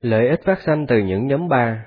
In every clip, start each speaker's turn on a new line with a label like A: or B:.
A: Lợi ích phát sanh từ những nhóm 3.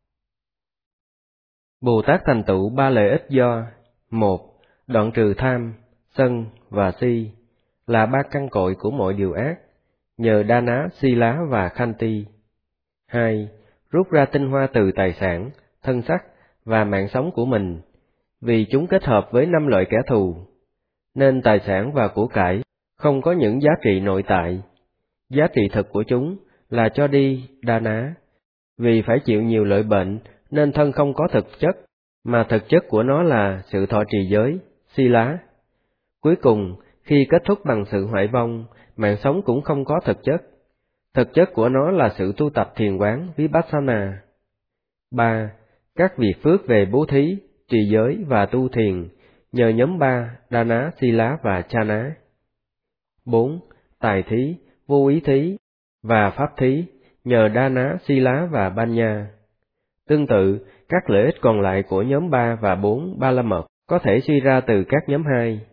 A: Bồ Tát thành tựu 3 lợi ích do: 1. Đoạn trừ tham, sân và si, là 3 căn cội của mọi điều ác, nhờ Đa Ná, Si Lá và Khanti. 2. Rút ra tinh hoa từ tài sản, thân sắc và mạng sống của mình, vì chúng kết hợp với 5 loại kẻ thù, nên tài sản và của cải không có những giá trị nội tại. Giá trị thực của chúng là cho đi Đa Ná, vì phải chịu nhiều lợi bệnh nên thân không có thực chất, mà thực chất của nó là sự thọ trì giới, Si Lá. Cuối cùng, khi kết thúc bằng sự hoại vong, mạng sống cũng không có thực chất. Thực chất của nó là sự tu tập thiền quán Vipassana. 3. Các việc phước về bố thí, trì giới và tu thiền, nhờ nhóm 3 Đa Ná, Si Lá và Cha Ná. 4. Tài thí, vô ý thí và pháp thí, nhờ Đa Ná, Si Lá và Banya. Tương tự, các lợi ích còn lại của nhóm 3 và 4 Ba La Mật có thể suy ra từ các nhóm 2.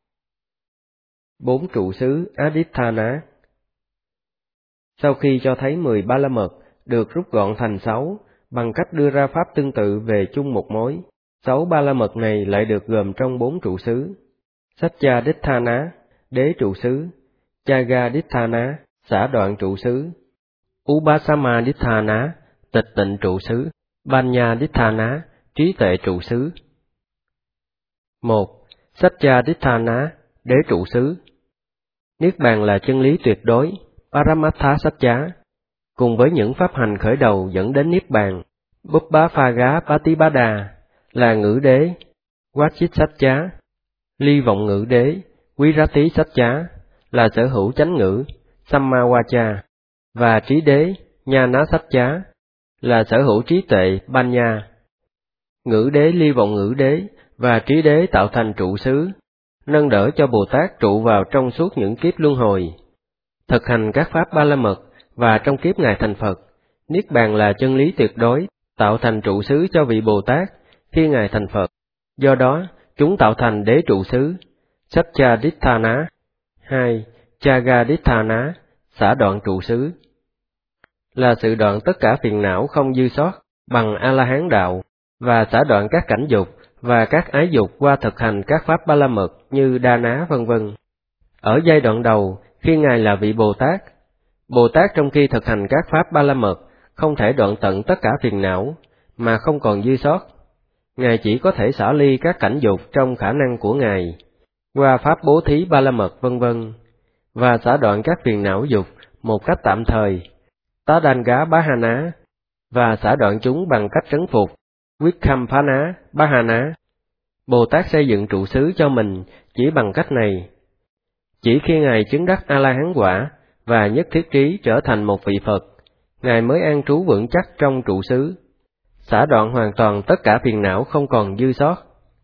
A: 4 trụ xứ Aditthana. Sau khi cho thấy 10 Ba La Mật được rút gọn thành 6 bằng cách đưa ra pháp tương tự về chung một mối, 6 Ba La Mật này lại được gồm trong 4 trụ xứ: Satchaditthana, đế trụ xứ; Chagaditthana, xả đoạn trụ xứ; Upasammaditthana, tịch tịnh trụ xứ; Banyaditthana, trí tuệ trụ xứ. 1. Satchaditthana, đế trụ xứ. Niết bàn là chân lý tuyệt đối, Paramatha Satcha, cùng với những pháp hành khởi đầu dẫn đến Niết bàn, Bubbaphaga Patipada, là ngữ đế, Vachit Satcha; ly vọng ngữ đế, Virati Satcha, là sở hữu chánh ngữ, Sammawacha; và trí đế, Nhana Satcha, là sở hữu trí tuệ, Banya. Ngữ đế, ly vọng ngữ đế và trí đế tạo thành trụ xứ, nâng đỡ cho Bồ Tát trụ vào trong suốt những kiếp luân hồi. Thực hành các pháp Ba La Mật và trong kiếp Ngài thành Phật, Niết bàn là chân lý tuyệt đối, tạo thành trụ xứ cho vị Bồ Tát khi Ngài thành Phật. Do đó, chúng tạo thành đế trụ xứ, Satchaditthana. 2. Chagaditthana, xả đoạn trụ xứ, là sự đoạn tất cả phiền não không dư sót bằng A-la-hán đạo, và xả đoạn các cảnh dục và các ái dục qua thực hành các pháp Ba La Mật như Đa Ná vân vân. Ở giai đoạn đầu, khi Ngài là vị Bồ Tát trong khi thực hành các pháp Ba La Mật không thể đoạn tận tất cả phiền não, mà không còn dư sót. Ngài chỉ có thể xả ly các cảnh dục trong khả năng của Ngài, qua pháp bố thí Ba La Mật vân vân, và xả đoạn các phiền não dục một cách tạm thời, Tadanga Bahana, và xả đoạn chúng bằng cách trấn phục, Vikhamphana Bahana. Bồ Tát xây dựng trụ xứ cho mình chỉ bằng cách này. Chỉ khi Ngài chứng đắc A-la-hán quả và nhất thiết trí trở thành một vị Phật, Ngài mới an trú vững chắc trong trụ xứ, xả đoạn hoàn toàn tất cả phiền não không còn dư sót.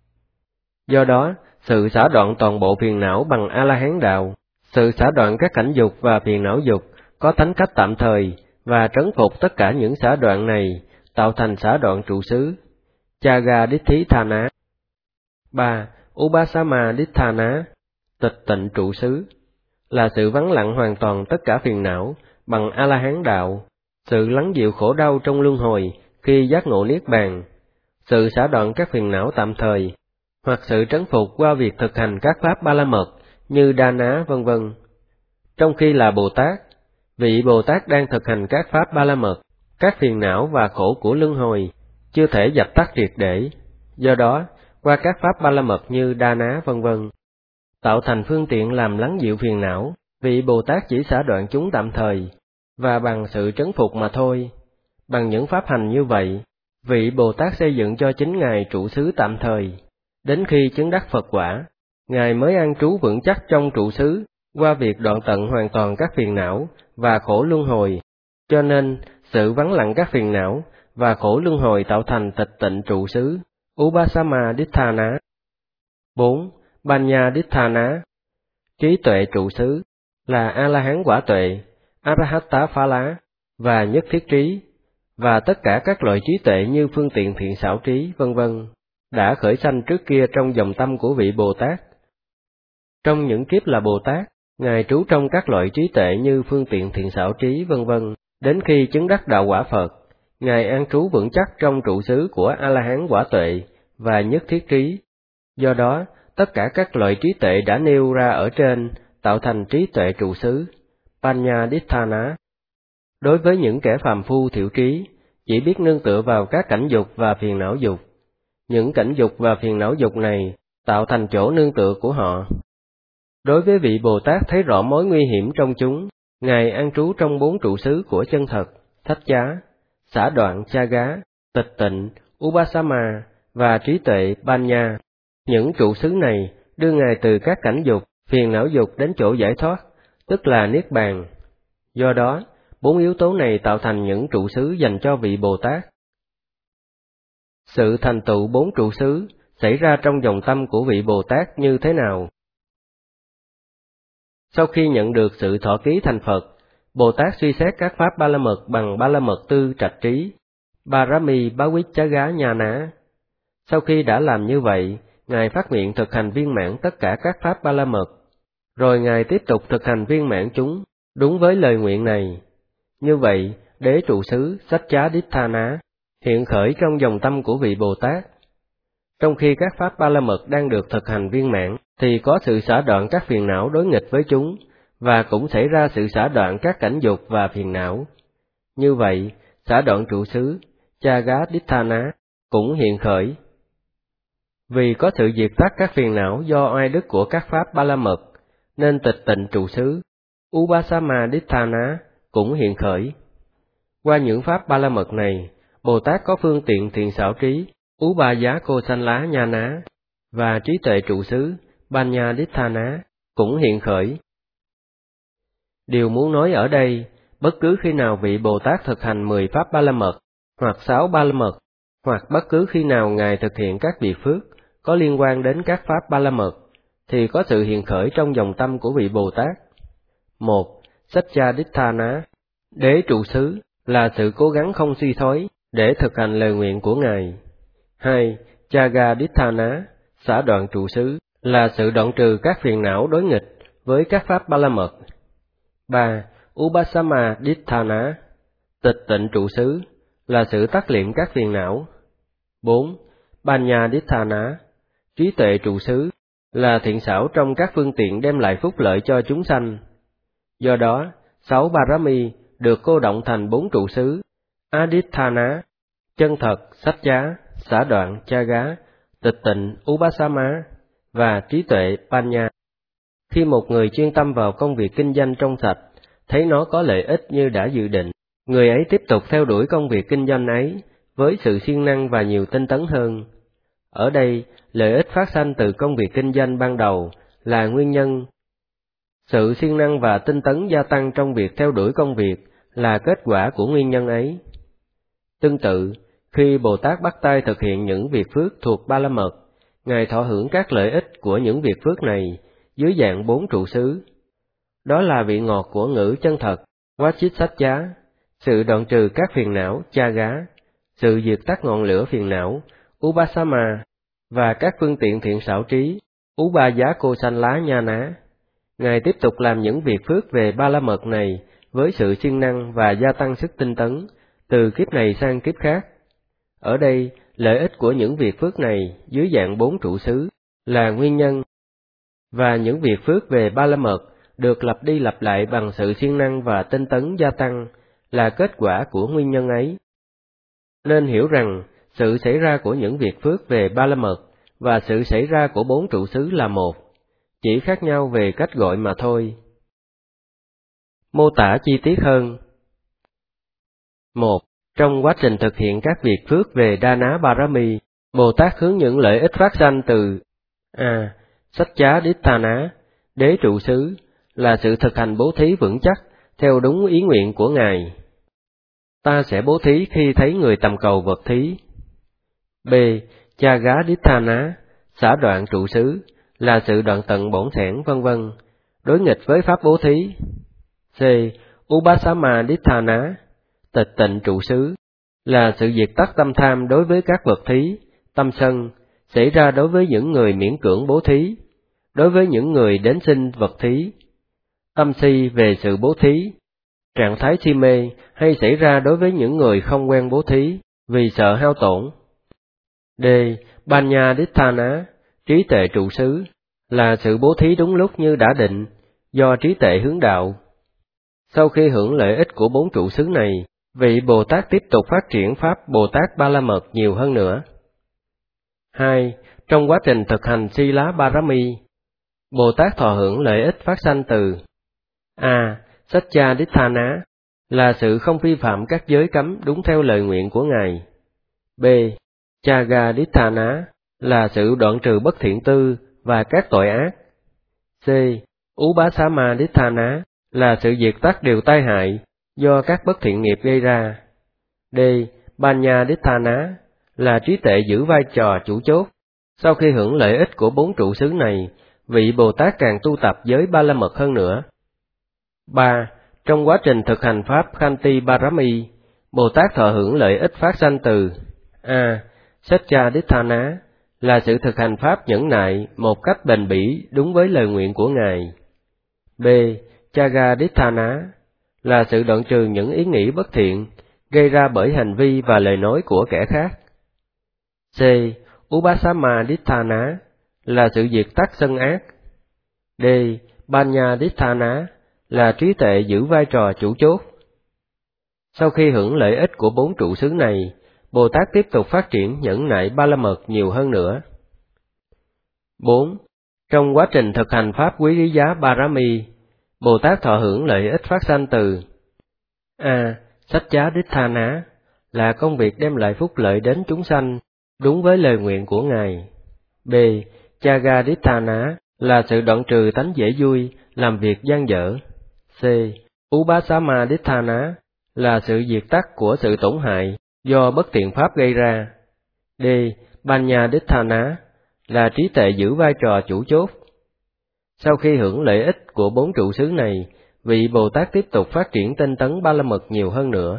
A: Do đó, sự xả đoạn toàn bộ phiền não bằng A-la-hán đạo, sự xả đoạn các cảnh dục và phiền não dục có tánh cách tạm thời và trấn phục tất cả những xả đoạn này, tạo thành xả đoạn trụ xứ, Chagaditthana. 3. Upasammaditthana, tịch tịnh trụ xứ, là sự vắng lặng hoàn toàn tất cả phiền não bằng A-la-hán đạo, sự lắng dịu khổ đau trong luân hồi khi giác ngộ Niết bàn, sự xả đoạn các phiền não tạm thời, hoặc sự trấn phục qua việc thực hành các pháp Ba La Mật như Đa Ná vân vân. Trong khi là Bồ Tát, vị Bồ Tát đang thực hành các pháp Ba La Mật, các phiền não và khổ của luân hồi chưa thể dập tắt triệt để. Do đó, qua các pháp Ba La Mật như Đa Ná vân vân, tạo thành phương tiện làm lắng dịu phiền não, vị Bồ Tát chỉ xả đoạn chúng tạm thời, và bằng sự trấn phục mà thôi. Bằng những pháp hành như vậy, vị Bồ Tát xây dựng cho chính Ngài trụ xứ tạm thời. Đến khi chứng đắc Phật quả, Ngài mới an trú vững chắc trong trụ xứ, qua việc đoạn tận hoàn toàn các phiền não và khổ luân hồi. Cho nên, sự vắng lặng các phiền não và khổ luân hồi tạo thành tịch tịnh trụ xứ, Upasammaditthana. 4. Banyaditthana, trí tuệ trụ xứ, là A-la-hán quả tuệ, Arahatta Phala, và nhất thiết trí, và tất cả các loại trí tuệ như phương tiện thiện xảo trí vân vân, đã khởi sanh trước kia trong dòng tâm của vị Bồ Tát. Trong những kiếp là Bồ Tát, Ngài trú trong các loại trí tuệ như phương tiện thiện xảo trí vân vân, Đến khi chứng đắc đạo quả Phật, Ngài an trú vững chắc trong trụ xứ của A-la-hán quả tuệ và nhất thiết trí. Do đó, tất cả các loại trí tuệ đã nêu ra ở trên tạo thành trí tuệ trụ xứ, Panya-dithana. Đối với những kẻ phàm phu thiểu trí, chỉ biết nương tựa vào các cảnh dục và phiền não dục. Những cảnh dục và phiền não dục này tạo thành chỗ nương tựa của họ. Đối với vị Bồ Tát thấy rõ mối nguy hiểm trong chúng, Ngài an trú trong 4 trụ xứ của chân thật, thách chá, xả đoạn cha gá, tịch tịnh, Upasama và trí tuệ Panya. Những trụ xứ này đưa Ngài từ các cảnh dục, phiền não dục đến chỗ giải thoát, tức là Niết Bàn. Do đó, 4 yếu tố này tạo thành những trụ xứ dành cho vị Bồ Tát. Sự thành tựu 4 trụ xứ xảy ra trong dòng tâm của vị Bồ Tát như thế nào? Sau khi nhận được sự thọ ký thành Phật, Bồ Tát suy xét các pháp ba la mật bằng ba la mật tư trạch trí, Parami Bhavicchagga Nhana. Sau khi đã làm như vậy, Ngài phát nguyện thực hành viên mãn tất cả các pháp ba la mật, rồi Ngài tiếp tục thực hành viên mãn chúng, đúng với lời nguyện này. Như vậy, đế trụ xứ Satchadithana hiện khởi trong dòng tâm của vị Bồ Tát. Trong khi các pháp ba la mật đang được thực hành viên mãn, thì có sự xả đoạn các phiền não đối nghịch với chúng, và cũng xảy ra sự xả đoạn các cảnh dục và phiền não. Như vậy, xả đoạn trụ xứ Chagadithana cũng hiện khởi. Vì có sự diệt tắt các phiền não do oai đức của các pháp ba la mật, nên tịch tịnh trụ xứ Upasamadithana cũng hiện khởi. Qua những pháp ba la mật này, Bồ Tát có phương tiện thiện xảo trí Ubayakosala Nhana và trí tuệ trụ xứ Panyadithana cũng hiện khởi. Điều muốn nói ở đây, bất cứ khi nào vị Bồ Tát thực hành 10 pháp ba la mật, hoặc 6 ba la mật, hoặc bất cứ khi nào Ngài thực hiện các việc phước có liên quan đến các pháp ba la mật, thì có sự hiện khởi trong dòng tâm của vị Bồ Tát. 1. Satchadithana, đế trụ xứ, là sự cố gắng không suy thoái để thực hành lời nguyện của Ngài. 2. Chagadithana, xả đoạn trụ xứ, là sự đoạn trừ các phiền não đối nghịch với các pháp ba la mật. 3. Upasamadithana, tịch tịnh trụ xứ, là sự tắt liệm các phiền não. 4. Panyadithana, trí tuệ trụ xứ, là thiện xảo trong các phương tiện đem lại phúc lợi cho chúng sanh. Do đó, 6 Parami được cô động thành 4 trụ xứ, Adithana, chân thật, Satcha, xả đoạn, Chaga, tịch tịnh, Upasama và trí tuệ, Panya. Khi một người chuyên tâm vào công việc kinh doanh trong sạch, thấy nó có lợi ích như đã dự định, người ấy tiếp tục theo đuổi công việc kinh doanh ấy với sự siêng năng và nhiều tinh tấn hơn. Ở đây, lợi ích phát sanh từ công việc kinh doanh ban đầu là nguyên nhân. Sự siêng năng và tinh tấn gia tăng trong việc theo đuổi công việc là kết quả của nguyên nhân ấy. Tương tự, khi Bồ Tát bắt tay thực hiện những việc phước thuộc ba la mật, Ngài thọ hưởng các lợi ích của những việc phước này dưới dạng 4 trụ xứ. Đó là vị ngọt của ngữ chân thật, Vachitsatcha, sự đoạn trừ các phiền não, Chaga, sự diệt tắt ngọn lửa phiền não, Upasama, và các phương tiện thiện xảo trí, Ubayakosala Nhana. Ngài tiếp tục làm những việc phước về ba la mật này với sự siêng năng và gia tăng sức tinh tấn, từ kiếp này sang kiếp khác. Ở đây, lợi ích của những việc phước này dưới dạng 4 trụ xứ là nguyên nhân, và những việc phước về ba la mật được lặp đi lặp lại bằng sự siêng năng và tinh tấn gia tăng là kết quả của nguyên nhân ấy. Nên hiểu rằng, sự xảy ra của những việc phước về ba la mật và sự xảy ra của 4 trụ xứ là một, chỉ khác nhau về cách gọi mà thôi. Mô tả chi tiết hơn. 1. Trong quá trình thực hiện các việc phước về Dana Parami, Bồ Tát hướng những lợi ích phát sanh từ A. Satchadithana, đế trụ xứ, là sự thực hành bố thí vững chắc theo đúng ý nguyện của Ngài. Ta sẽ bố thí khi thấy người tầm cầu vật thí. B. Chagadithana, xả đoạn trụ xứ, là sự đoạn tận bổn sản vân vân, đối nghịch với pháp bố thí. C. Upasamadithana, tịch tịnh trụ xứ, là sự diệt tắt tâm tham đối với các vật thí, tâm sân, xảy ra đối với những người miễn cưỡng bố thí, đối với những người đến xin vật thí, tâm si về sự bố thí, Trạng thái si mê hay xảy ra đối với những người không quen bố thí vì sợ hao tổn. D. Panya-ditthana, trí tuệ trụ xứ, là sự bố thí đúng lúc như đã định, do trí tuệ hướng đạo. Sau khi hưởng lợi ích của 4 trụ xứ này, vị Bồ Tát tiếp tục phát triển Pháp Bồ Tát Ba La Mật nhiều hơn nữa. 2. Trong quá trình thực hành Sila Parami, Bồ Tát thọ hưởng lợi ích phát sanh từ A. Satchaditthana, là sự không vi phạm các giới cấm đúng theo lời nguyện của Ngài. B. Chagaditthana, là sự đoạn trừ bất thiện tư và các tội ác. C. Upasammaditthana, là sự diệt tắt điều tai hại do các bất thiện nghiệp gây ra. D. Panya-ditthana, là trí tuệ giữ vai trò chủ chốt. Sau khi hưởng lợi ích của 4 trụ xứ này, vị Bồ Tát càng tu tập giới Ba La Mật hơn nữa. 3. Trong quá trình thực hành Pháp Khanti Parami, Bồ Tát thọ hưởng lợi ích phát sanh từ A. Satchaditthana, là sự thực hành Pháp nhẫn nại một cách bền bỉ đúng với lời nguyện của Ngài. B. Chagaditthana, là sự đoạn trừ những ý nghĩ bất thiện gây ra bởi hành vi và lời nói của kẻ khác. C. Upasammaditthana, là sự diệt tắt sân ác. D. Panya-ditthana, là trí tuệ giữ vai trò chủ chốt. Sau khi hưởng lợi ích của 4 trụ xứ này, Bồ Tát tiếp tục phát triển nhẫn nại Ba La Mật nhiều hơn nữa. 4. Trong quá trình thực hành Pháp Quý Lý Giá Parami, Bồ Tát thọ hưởng lợi ích phát sanh từ A. Satchaditthana, là công việc đem lại phúc lợi đến chúng sanh, đúng với lời nguyện của Ngài. B. Chagaditthana, là sự đoạn trừ tánh dễ vui, làm việc gian dở. C. Upasammaditthana, là sự diệt tắt của sự tổn hại do bất thiện pháp gây ra. D. Panya-ditthana, là trí tuệ giữ vai trò chủ chốt. Sau khi hưởng lợi ích của 4 trụ xứ này, vị Bồ Tát tiếp tục phát triển tinh tấn Ba La Mật nhiều hơn nữa.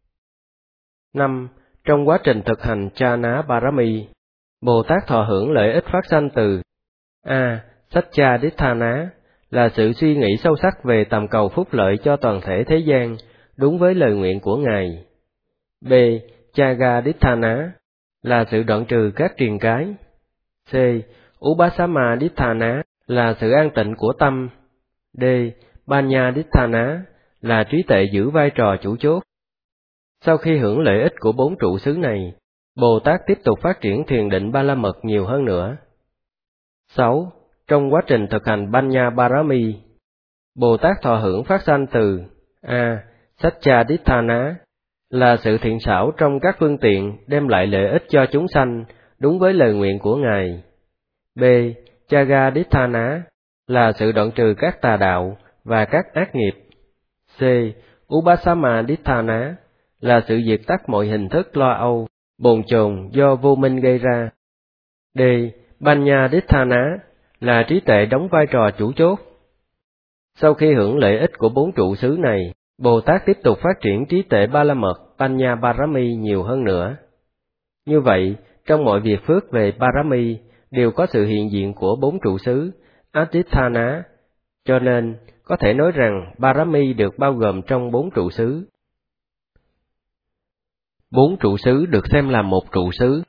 A: 5. Trong quá trình thực hành Chana Parami, Bồ Tát thọ hưởng lợi ích phát sanh từ A. Satchaditthana, là sự suy nghĩ sâu sắc về tầm cầu phúc lợi cho toàn thể thế gian, đúng với lời nguyện của Ngài. B. Chagaditthana, là sự đoạn trừ các triền cái. C. Upasammaditthana, là sự an tịnh của tâm. D. Panya-ditthana, là trí tuệ giữ vai trò chủ chốt. Sau khi hưởng lợi ích của 4 trụ xứ này, Bồ Tát tiếp tục phát triển thiền định Ba La Mật nhiều hơn nữa. 6. Trong quá trình thực hành Panya Parami, Bồ Tát thọ hưởng phát sanh từ A. Satchaditthana, là sự thiện xảo trong các phương tiện đem lại lợi ích cho chúng sanh, đúng với lời nguyện của Ngài. B. Chagaditthana, là sự đoạn trừ các tà đạo và các ác nghiệp. C. Upasammaditthana, là sự diệt tắt mọi hình thức lo âu, bồn chồn do vô minh gây ra. D. Panya-ditthana, là trí tuệ đóng vai trò chủ chốt. Sau khi hưởng lợi ích của 4 trụ xứ này, Bồ Tát tiếp tục phát triển trí tuệ Ba La Mật Panya Parami nhiều hơn nữa. Như vậy, trong mọi việc phước về Parami đều có sự hiện diện của 4 trụ xứ Aditthana, cho nên có thể nói rằng Parami được bao gồm trong 4 trụ xứ. 4 trụ xứ được xem là một trụ xứ,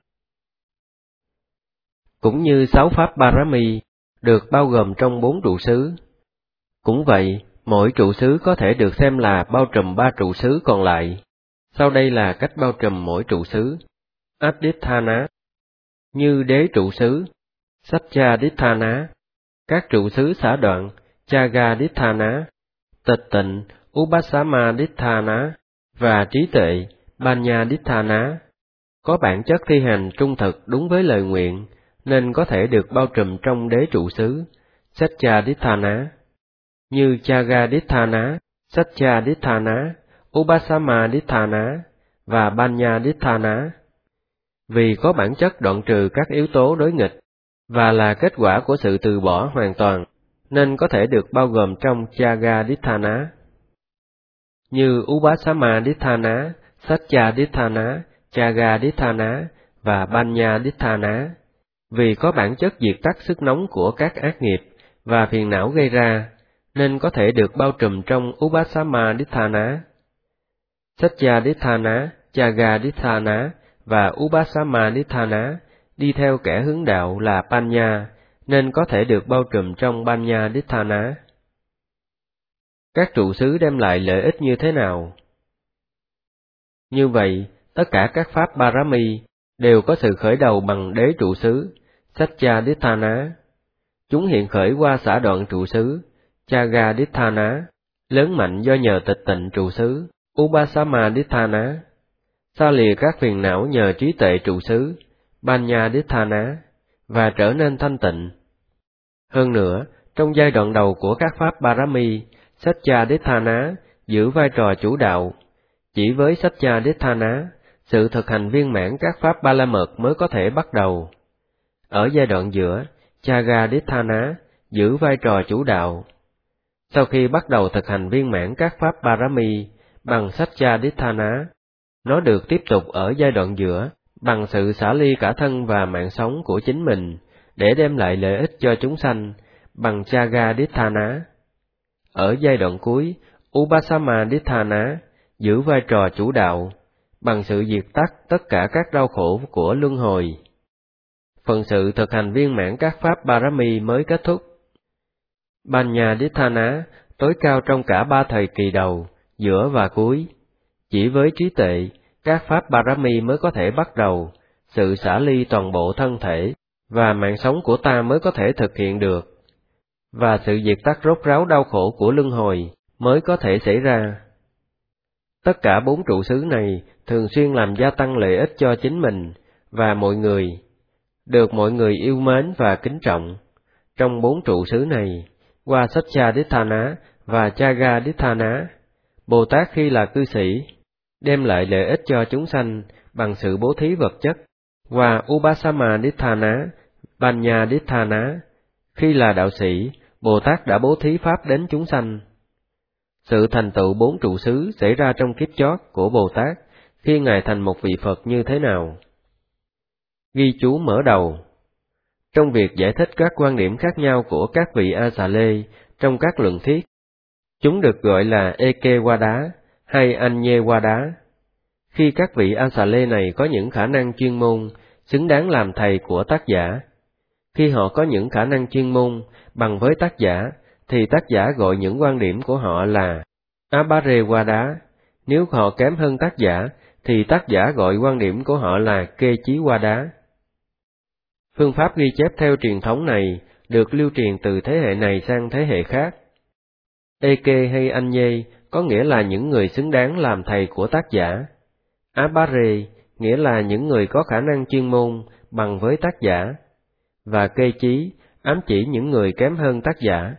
A: cũng như 6 pháp Parami được bao gồm trong 4 trụ xứ. Cũng vậy, mỗi trụ xứ có thể được xem là bao trùm 3 trụ xứ còn lại. Sau đây là cách bao trùm mỗi trụ xứ. Aditthana, như đế trụ xứ, Satchaditthana, các trụ xứ xả đoạn, Chagaditthana, tịch tịnh, Upasammaditthana, và trí tuệ, Panya-ditthana, có bản chất thi hành trung thực đúng với lời nguyện, nên có thể được bao trùm trong đế trụ xứ, Satchaditthana, như Chagaditthana, Satchaditthana, Upasammaditthana, và Panya-ditthana. Vì có bản chất đoạn trừ các yếu tố đối nghịch, và là kết quả của sự từ bỏ hoàn toàn, nên có thể được bao gồm trong Chagaditthana. Như Upasammaditthana, Satchaditthana, Chagaditthana và Panya-ditthana, vì có bản chất diệt tắt sức nóng của các ác nghiệp và phiền não gây ra, nên có thể được bao trùm trong Upasama-ditthana. Satya-ditthana, Jaga-ditthana và Upasama-ditthana đi theo kẻ hướng đạo là Panya, nên có thể được bao trùm trong Panya-ditthana. Các trụ xứ đem lại lợi ích như thế nào? Như vậy, tất cả các pháp Parami đều có sự khởi đầu bằng đế trụ xứ, Satya-ditthana. Chúng hiện khởi qua xả đoạn trụ xứ, Jaga-ditthana, lớn mạnh do nhờ tịch tịnh trụ xứ, Upasama-ditthana, xa lìa các phiền não nhờ trí tuệ trụ xứ, Panya-ditthana, và trở nên thanh tịnh. Hơn nữa, trong giai đoạn đầu của các pháp Parami, Satya-ditthana giữ vai trò chủ đạo. Chỉ với Satya-ditthana, sự thực hành viên mãn các pháp Ba La Mật mới có thể bắt đầu. Ở giai đoạn giữa, Jaga-ditthana giữ vai trò chủ đạo. Sau khi bắt đầu thực hành viên mãn các pháp Parami bằng Satya-ditthana, nó được tiếp tục ở giai đoạn giữa bằng sự xả ly cả thân và mạng sống của chính mình để đem lại lợi ích cho chúng sanh bằng Jaga-ditthana. Ở giai đoạn cuối, Upasama-ditthana giữ vai trò chủ đạo bằng sự diệt tắt tất cả các đau khổ của luân hồi. Phần sự thực hành viên mãn các pháp Parami mới kết thúc. Panya-ditthana tối cao trong cả ba thời kỳ đầu, giữa và cuối. Chỉ với trí tuệ, các pháp Parami mới có thể bắt đầu, sự xả ly toàn bộ thân thể và mạng sống của ta mới có thể thực hiện được, và sự diệt tắt rốt ráo đau khổ của luân hồi mới có thể xảy ra. Tất cả bốn trụ xứ này thường xuyên làm gia tăng lợi ích cho chính mình và mọi người, được mọi người yêu mến và kính trọng. Trong bốn trụ xứ này, qua Satya-ditthana và Jaga-ditthana, Bồ Tát khi là cư sĩ, đem lại lợi ích cho chúng sanh bằng sự bố thí vật chất. Qua Upasama-ditthana, Panya-ditthana, khi là đạo sĩ, Bồ Tát đã bố thí pháp đến chúng sanh. Sự thành tựu bốn trụ xứ xảy ra trong kiếp chót của Bồ Tát khi Ngài thành một vị Phật như thế nào? Ghi chú mở đầu. Trong việc giải thích các quan điểm khác nhau của các vị A-xà-lê trong các luận thuyết, chúng được gọi là Eke-wa-đá hay Anye-wa-đá. Khi các vị A-xà-lê này có những khả năng chuyên môn xứng đáng làm thầy của tác giả, khi họ có những khả năng chuyên môn bằng với tác giả, thì tác giả gọi những quan điểm của họ là Abhare-wa-đá. Nếu họ kém hơn tác giả, thì tác giả gọi quan điểm của họ là Kê-chí-wa-đá. Phương pháp ghi chép theo truyền thống này được lưu truyền từ thế hệ này sang thế hệ khác. Eke hay Anye có nghĩa là những người xứng đáng làm thầy của tác giả. Abhare nghĩa là những người có khả năng chuyên môn bằng với tác giả. Và Kê-chí ám chỉ những người kém hơn tác giả.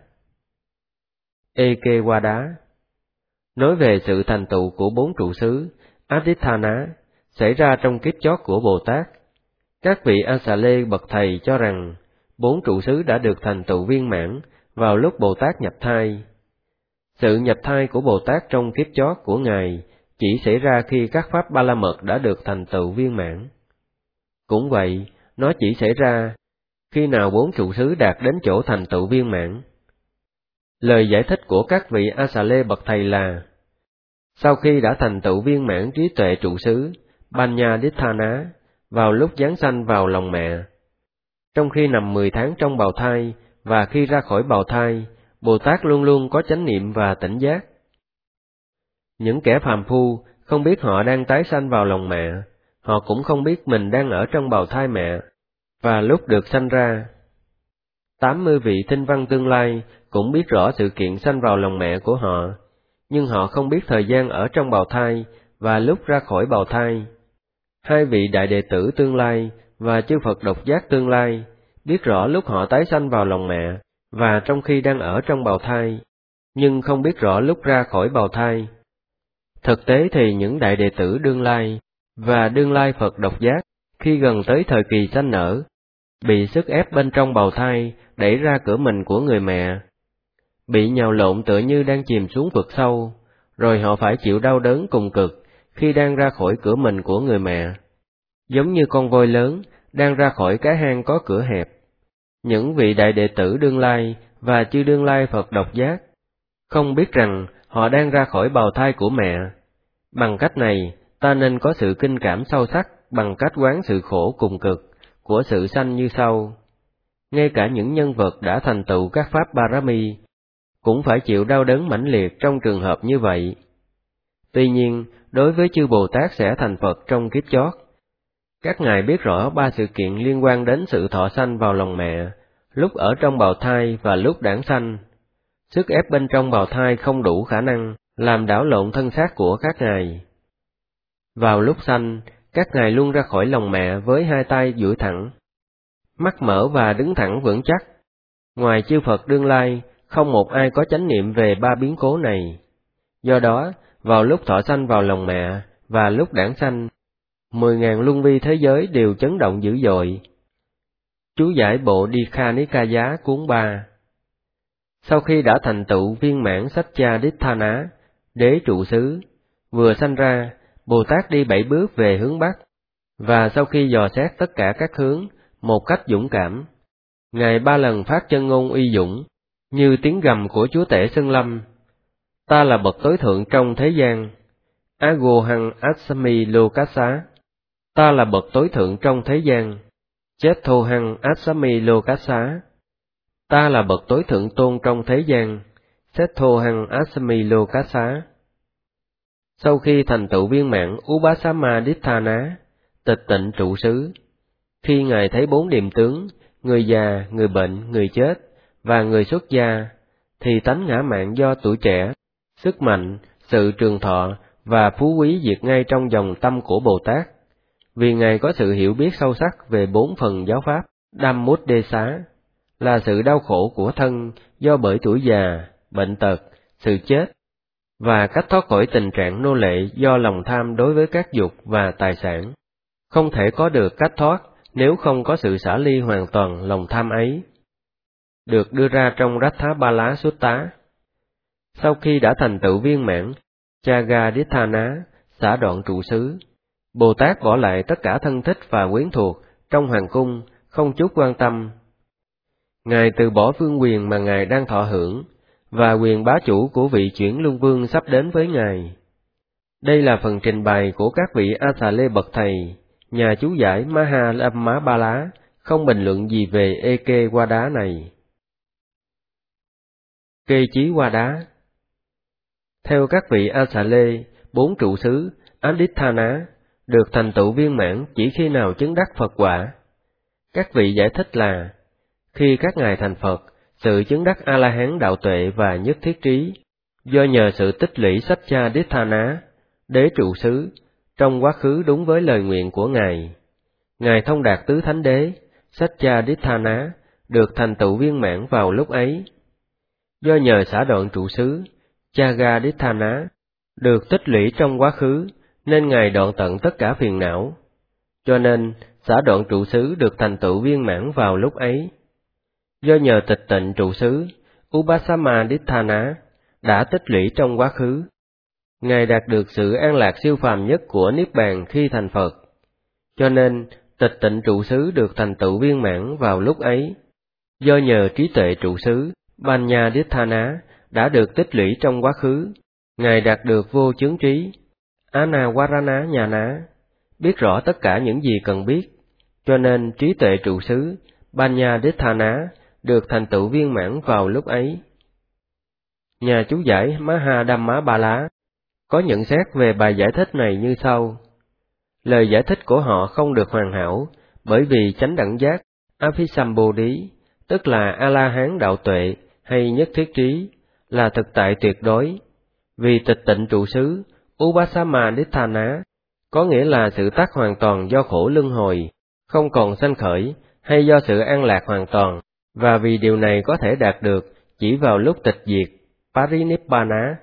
A: Eke-wa-đá nói về sự thành tựu của bốn trụ xứ Aditthana xảy ra trong kiếp chót của Bồ Tát. Các vị A-xà-lê bậc thầy cho rằng bốn trụ xứ đã được thành tựu viên mãn vào lúc Bồ Tát nhập thai. Sự nhập thai của Bồ Tát trong kiếp chót của Ngài chỉ xảy ra khi các pháp Ba La Mật đã được thành tựu viên mãn. Cũng vậy, nó chỉ xảy ra khi nào bốn trụ xứ đạt đến chỗ thành tựu viên mãn. Lời giải thích của các vị A-xà-lê bậc thầy là: sau khi đã thành tựu viên mãn trí tuệ trụ xứ Panya-ditthana vào lúc giáng sanh vào lòng mẹ, trong khi nằm 10 tháng trong bào thai và khi ra khỏi bào thai, Bồ Tát luôn luôn có chánh niệm và tỉnh giác. Những kẻ phàm phu không biết họ đang tái sanh vào lòng mẹ, họ cũng không biết mình đang ở trong bào thai mẹ và lúc được sanh ra. 80 vị tinh văn tương lai cũng biết rõ sự kiện sanh vào lòng mẹ của họ, nhưng họ không biết thời gian ở trong bào thai và lúc ra khỏi bào thai. 2 vị đại đệ tử tương lai và chư Phật độc giác tương lai biết rõ lúc họ tái sanh vào lòng mẹ và trong khi đang ở trong bào thai, nhưng không biết rõ lúc ra khỏi bào thai. Thực tế thì những đại đệ tử đương lai và đương lai Phật độc giác khi gần tới thời kỳ sanh nở, bị sức ép bên trong bào thai đẩy ra cửa mình của người mẹ, bị nhào lộn tựa như đang chìm xuống vực sâu, rồi họ phải chịu đau đớn cùng cực khi đang ra khỏi cửa mình của người mẹ, giống như con voi lớn đang ra khỏi cái hang có cửa hẹp. Những vị đại đệ tử đương lai và chư đương lai Phật độc giác không biết rằng họ đang ra khỏi bào thai của mẹ. Bằng cách này, ta nên có sự kinh cảm sâu sắc bằng cách quán sự khổ cùng cực của sự sanh như sau. Ngay cả những nhân vật đã thành tựu các pháp Parami cũng phải chịu đau đớn mãnh liệt trong trường hợp như vậy. Tuy nhiên, đối với chư Bồ Tát sẽ thành Phật trong kiếp chót, các ngài biết rõ ba sự kiện liên quan đến sự thọ sanh vào lòng mẹ, lúc ở trong bào thai và lúc đản sanh. Sức ép bên trong bào thai không đủ khả năng làm đảo lộn thân xác của các ngài. Vào lúc sanh, các ngài luôn ra khỏi lòng mẹ với hai tay duỗi thẳng, mắt mở và đứng thẳng vững chắc. Ngoài chư Phật đương lai, không một ai có chánh niệm về ba biến cố này. Do đó, vào lúc thọ sanh vào lòng mẹ và lúc đản sanh, 10.000 luân vi thế giới đều chấn động dữ dội. Chú giải bộ Dikha Nikaya cuốn 3. Sau khi đã thành tựu viên mãn Satchaditthana, đế trụ xứ, vừa sanh ra, Bồ Tát đi 7 bước về hướng Bắc, và sau khi dò xét tất cả các hướng, một cách dũng cảm, ngài 3 lần phát chân ngôn uy dũng, như tiếng gầm của chúa tể Sơn Lâm. Ta là bậc tối thượng trong thế gian. Agohang Asami Lokasa. Ta là bậc tối thượng trong thế gian. Chethohang Asami Lokasa. Ta là bậc tối thượng tôn trong thế gian. Sethohang Asami Lokasa. Sau khi thành tựu viên mãn Upasama-ditthana, tịch tịnh trụ xứ, khi ngài thấy 4 điềm tướng, người già, người bệnh, người chết và người xuất gia, thì tánh ngã mạn do tuổi trẻ, sức mạnh, sự trường thọ và phú quý diệt ngay trong dòng tâm của Bồ Tát, vì ngài có sự hiểu biết sâu sắc về 4 phần giáo pháp Dhammodesa, là sự đau khổ của thân do bởi tuổi già, bệnh tật, sự chết, và cách thoát khỏi tình trạng nô lệ do lòng tham đối với các dục và tài sản. Không thể có được cách thoát nếu không có sự xả ly hoàn toàn lòng tham ấy. Được đưa ra trong Rathabala Sutta. Sau khi đã thành tựu viên mãn Chagaditthana, xả đoạn trụ xứ, Bồ Tát bỏ lại tất cả thân thích và quyến thuộc trong hoàng cung, không chút quan tâm. Ngài từ bỏ vương quyền mà ngài đang thọ hưởng, và quyền bá chủ của vị chuyển luân vương sắp đến với ngài. Đây là phần trình bày của các vị Asale bậc thầy. Nhà chú giải Mahalamabala không bình luận gì về Eke Qua Đá này. Kê Chí Qua Đá. Theo các vị Asale, 4 trụ xứ Aditthana được thành tựu viên mãn chỉ khi nào chứng đắc Phật quả. Các vị giải thích là, khi các ngài thành Phật, sự chứng đắc A-la-hán đạo tuệ và nhất thiết trí, do nhờ sự tích lũy Satchaditthana, đế trụ xứ, trong quá khứ đúng với lời nguyện của ngài. Ngài thông đạt tứ thánh đế, Satchaditthana, được thành tựu viên mãn vào lúc ấy. Do nhờ xả đoạn trụ xứ, Chagaditthana, được tích lũy trong quá khứ, nên ngài đoạn tận tất cả phiền não. Cho nên, xả đoạn trụ xứ được thành tựu viên mãn vào lúc ấy. Do nhờ tịch tịnh trụ xứ, Upasama-ditthana, đã tích lũy trong quá khứ, ngài đạt được sự an lạc siêu phàm nhất của Niết Bàn khi thành Phật. Cho nên, tịch tịnh trụ xứ được thành tựu viên mãn vào lúc ấy. Do nhờ trí tuệ trụ xứ, Panya-ditthana, đã được tích lũy trong quá khứ, ngài đạt được vô chướng trí, Anawarana Nhana, biết rõ tất cả những gì cần biết. Cho nên trí tuệ trụ xứ, Panya-ditthana, được thành tựu viên mãn vào lúc ấy. Nhà chú giải Mahadhammabala có nhận xét về bài giải thích này như sau. Lời giải thích của họ không được hoàn hảo, bởi vì chánh đẳng giác, Abhisambodhi, tức là A-la-hán đạo tuệ hay nhất thiết trí, là thực tại tuyệt đối. Vì tịch tịnh trụ xứ, Upasama-ditthana, có nghĩa là sự tắt hoàn toàn do khổ luân hồi, không còn sanh khởi, hay do sự an lạc hoàn toàn, và vì điều này có thể đạt được chỉ vào lúc tịch diệt, Parinibbana.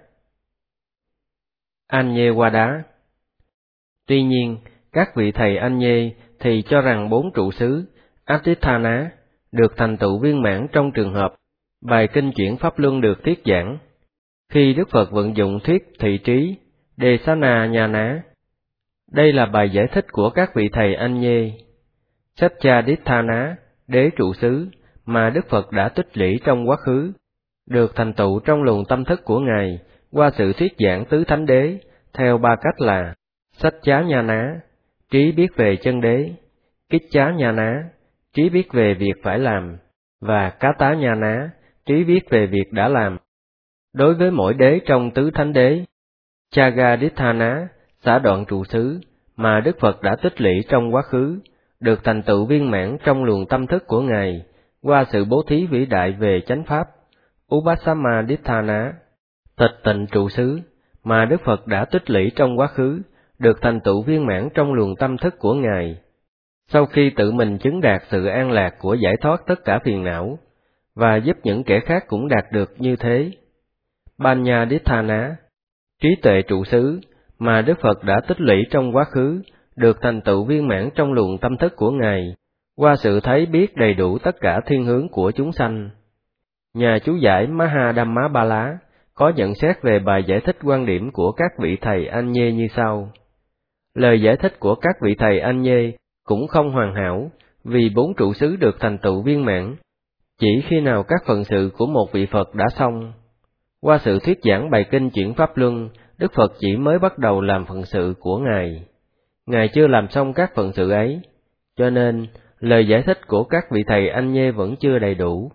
A: Annyewadā. Tuy nhiên, các vị thầy Anye thì cho rằng 4 trụ xứ Aditthana được thành tựu viên mãn trong trường hợp bài kinh chuyển Pháp Luân được thuyết giảng. Khi Đức Phật vận dụng thuyết thị trí, Desana Nhana. Đây là bài giải thích của các vị thầy Anye. Satchaditthana, đế trụ xứ, mà Đức Phật đã tích lũy trong quá khứ, được thành tựu trong luồng tâm thức của Ngài qua sự thuyết giảng tứ thánh đế theo ba cách là sách chá nha ná, trí biết về chân đế, kích chá nha ná, trí biết về việc phải làm, và cá tá nha ná, trí biết về việc đã làm. Đối với mỗi đế trong tứ thánh đế, Chagadithana, xã đoạn trụ xứ, mà Đức Phật đã tích lũy trong quá khứ, được thành tựu viên mãn trong luồng tâm thức của Ngài, qua sự bố thí vĩ đại về chánh pháp, Upasamadithana, tịch tịnh trụ xứ, mà Đức Phật đã tích lũy trong quá khứ, được thành tựu viên mãn trong luồng tâm thức của Ngài. Sau khi tự mình chứng đạt sự an lạc của giải thoát tất cả phiền não, và giúp những kẻ khác cũng đạt được như thế. Banyadithana, trí tuệ trụ xứ, mà Đức Phật đã tích lũy trong quá khứ, được thành tựu viên mãn trong luồng tâm thức của Ngài, qua sự thấy biết đầy đủ tất cả thiên hướng của chúng sanh. Nhà chú giải Mahadhammabala có nhận xét về bài giải thích quan điểm của các vị thầy Anh Nhê như sau. Lời giải thích của các vị thầy Anh Nhê cũng không hoàn hảo, vì 4 trụ xứ được thành tựu viên mãn chỉ khi nào các phận sự của một vị Phật đã xong. Qua sự thuyết giảng bài kinh chuyển Pháp Luân, Đức Phật chỉ mới bắt đầu làm phận sự của Ngài. Ngài chưa làm xong các phận sự ấy, cho nên lời giải thích của các vị thầy Anh Nhê vẫn chưa đầy đủ.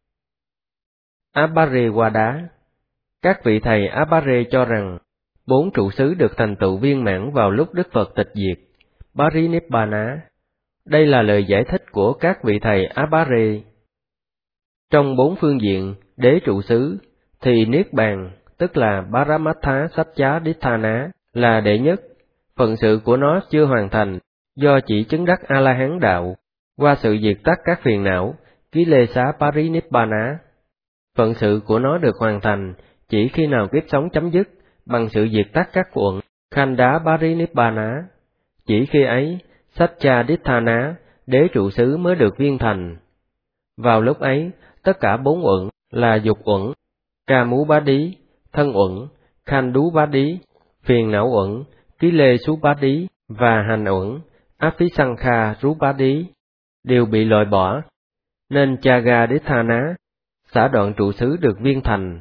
A: Abharewada, các vị thầy Abhare cho rằng 4 trụ xứ được thành tựu viên mãn vào lúc Đức Phật tịch diệt, Parinibbana. Đây là lời giải thích của các vị thầy Abhare. Trong 4 phương diện đế trụ xứ, thì Niết Bàn, tức là Paramatha Satchadithana, là đệ nhất. Phận sự của nó chưa hoàn thành, do chỉ chứng đắc A-la-hán đạo, qua sự diệt tắt các phiền não, Kilesa Parinibbana. Phận sự của nó được hoàn thành chỉ khi nào kiếp sống chấm dứt, bằng sự diệt tắt các uẩn, Khanda Parinibbana. Chỉ khi ấy, Satchadithana, đế trụ xứ mới được viên thành. Vào lúc ấy, tất cả 4 uẩn là dục uẩn, Kamubadi, thân uẩn, Khandubadi, phiền não uẩn, Kilesubadi và hành uẩn, Abhisankharubadi đều bị loại bỏ, nên Chagadithana, xã đoạn trụ xứ được viên thành.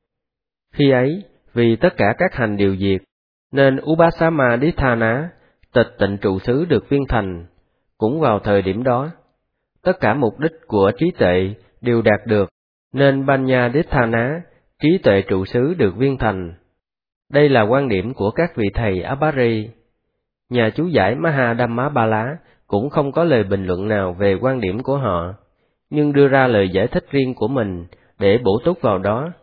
A: Khi ấy, vì tất cả các hành đều diệt, nên Upasamadithana, tịch tịnh trụ xứ được viên thành. Cũng vào thời điểm đó, tất cả mục đích của trí tuệ đều đạt được, nên Banyadithana, trí tuệ trụ xứ được viên thành. Đây là quan điểm của các vị thầy Abhare. Nhà chú giải Mahadhammabala cũng không có lời bình luận nào về quan điểm của họ, nhưng đưa ra lời giải thích riêng của mình để bổ túc vào đó.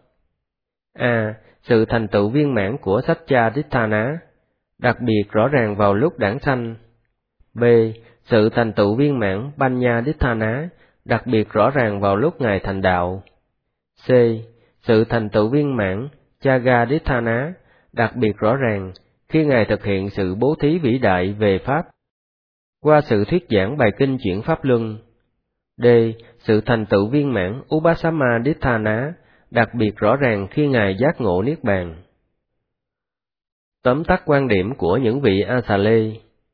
A: A. Sự thành tựu viên mãn của Satchadithana, đặc biệt rõ ràng vào lúc đản sanh. B. Sự thành tựu viên mãn Banyadithana, đặc biệt rõ ràng vào lúc Ngài thành đạo. C. Sự thành tựu viên mãn Chagadithana, đặc biệt rõ ràng khi Ngài thực hiện sự bố thí vĩ đại về Pháp, qua sự thuyết giảng bài kinh chuyển Pháp Luân. D. Sự thành tựu viên mãn Upasamadithana, đặc biệt rõ ràng khi Ngài giác ngộ Niết Bàn. Tóm tắt quan điểm của những vị A-xà-lê.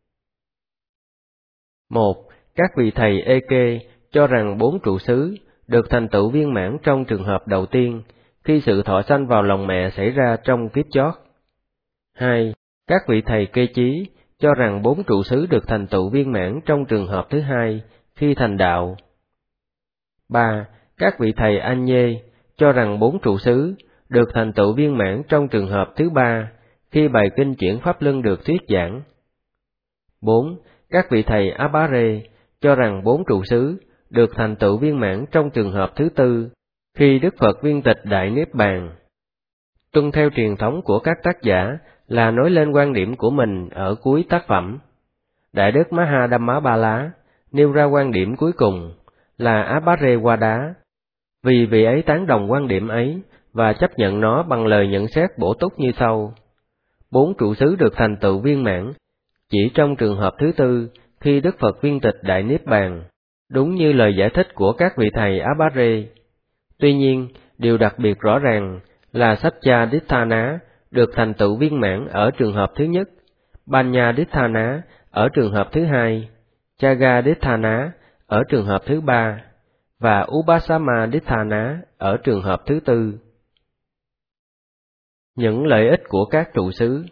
A: 1. Các vị thầy Ê-kê cho rằng 4 trụ xứ được thành tựu viên mãn trong trường hợp đầu tiên, khi sự thọ sanh vào lòng mẹ xảy ra trong kiếp chót. 2. Các vị thầy Kê Chí cho rằng 4 trụ xứ được thành tựu viên mãn trong trường hợp thứ hai, khi thành đạo. 3. Các vị thầy Anh Nhê cho rằng 4 trụ xứ được thành tựu viên mãn trong trường hợp thứ ba, khi bài kinh chuyển Pháp Luân được thuyết giảng. 4. Các vị thầy Abhare cho rằng 4 trụ xứ được thành tựu viên mãn trong trường hợp thứ tư, khi Đức Phật viên tịch Đại Niết Bàn. Tuân theo truyền thống của các tác giả là nói lên quan điểm của mình ở cuối tác phẩm. Đại đức Mahadhammabala nêu ra quan điểm cuối cùng là Abharewada, vì vị ấy tán đồng quan điểm ấy và chấp nhận nó bằng lời nhận xét bổ túc như sau. 4 trụ xứ được thành tựu viên mãn chỉ trong trường hợp thứ tư, khi Đức Phật viên tịch Đại Niết Bàn, đúng như lời giải thích của các vị thầy Abhare. Tuy nhiên, điều đặc biệt rõ ràng là Satchadithana được thành tựu viên mãn ở trường hợp thứ nhất, Banyadithana ở trường hợp thứ hai, Chagadithana ở trường hợp thứ ba, và Upasama-Dithana ở trường hợp thứ tư. Những lợi ích của các trụ xứ.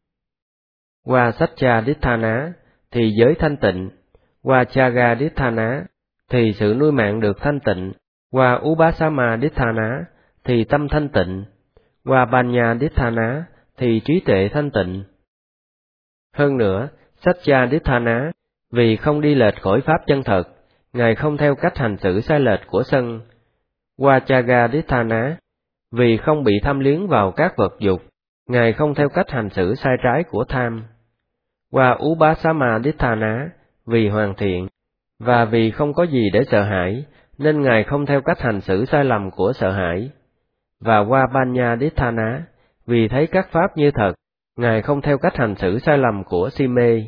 A: Qua Satcha-Dithana thì giới thanh tịnh, qua Chaga-Dithana thì sự nuôi mạng được thanh tịnh, qua Upasama-Dithana thì tâm thanh tịnh, qua Panya-Dithana thì trí tuệ thanh tịnh. Hơn nữa, Satcha-Dithana vì không đi lệch khỏi pháp chân thật, Ngài không theo cách hành xử sai lệch của sân. Qua Chaga-Dithana vì không bị tham luyến vào các vật dục, Ngài không theo cách hành xử sai trái của tham. Qua Upasama-Dithana vì hoàn thiện, và vì không có gì để sợ hãi, nên Ngài không theo cách hành xử sai lầm của sợ hãi. Và qua Panya-Dithana vì thấy các pháp như thật, Ngài không theo cách hành xử sai lầm của si mê.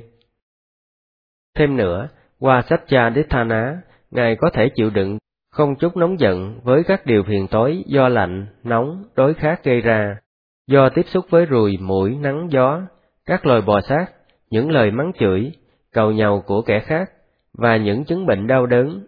A: Thêm nữa, qua Satcha-Dithana, Ngài có thể chịu đựng không chút nóng giận với các điều phiền toái do lạnh, nóng, đối khác gây ra, do tiếp xúc với ruồi, muỗi, nắng, gió, các loài bò sát, những lời mắng chửi, cầu nhàu của kẻ khác, và những chứng bệnh đau đớn.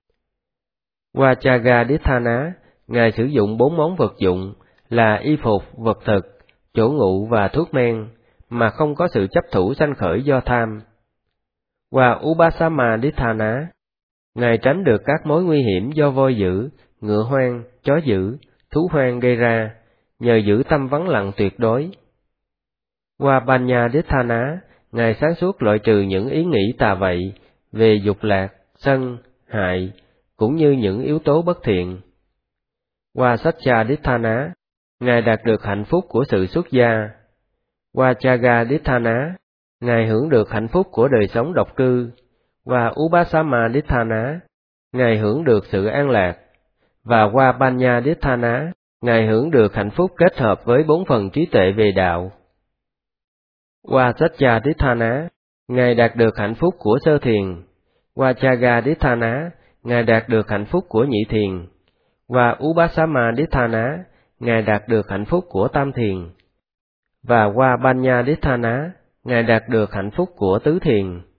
A: Qua Chaga-Dithana, Ngài sử dụng 4 món vật dụng là y phục, vật thực, chỗ ngụ và thuốc men, mà không có sự chấp thủ sanh khởi do tham. Qua Upasama-Dithana, Ngài tránh được các mối nguy hiểm do voi dữ, ngựa hoang, chó dữ, thú hoang gây ra, nhờ giữ tâm vắng lặng tuyệt đối. Qua Panya-Dithana, Ngài sáng suốt loại trừ những ý nghĩ tà vậy về dục lạc, sân, hại, cũng như những yếu tố bất thiện. Qua Satcha-Dithana, Ngài đạt được hạnh phúc của sự xuất gia. Qua Chaga-Dithana, Ngài hưởng được hạnh phúc của đời sống độc cư. Qua Upasama-Dithana, Ngài hưởng được sự an lạc. Và qua Panya-Dithana, Ngài hưởng được hạnh phúc kết hợp với 4 phần trí tuệ về đạo. Qua Satcha-Dithana, Ngài đạt được hạnh phúc của sơ thiền. Qua Chaga-Dithana, Ngài đạt được hạnh phúc của nhị thiền. Qua Upasama-Dithana, Ngài đạt được hạnh phúc của tam thiền. Và qua Panya-Dithana, Ngài đạt được hạnh phúc của tứ thiền.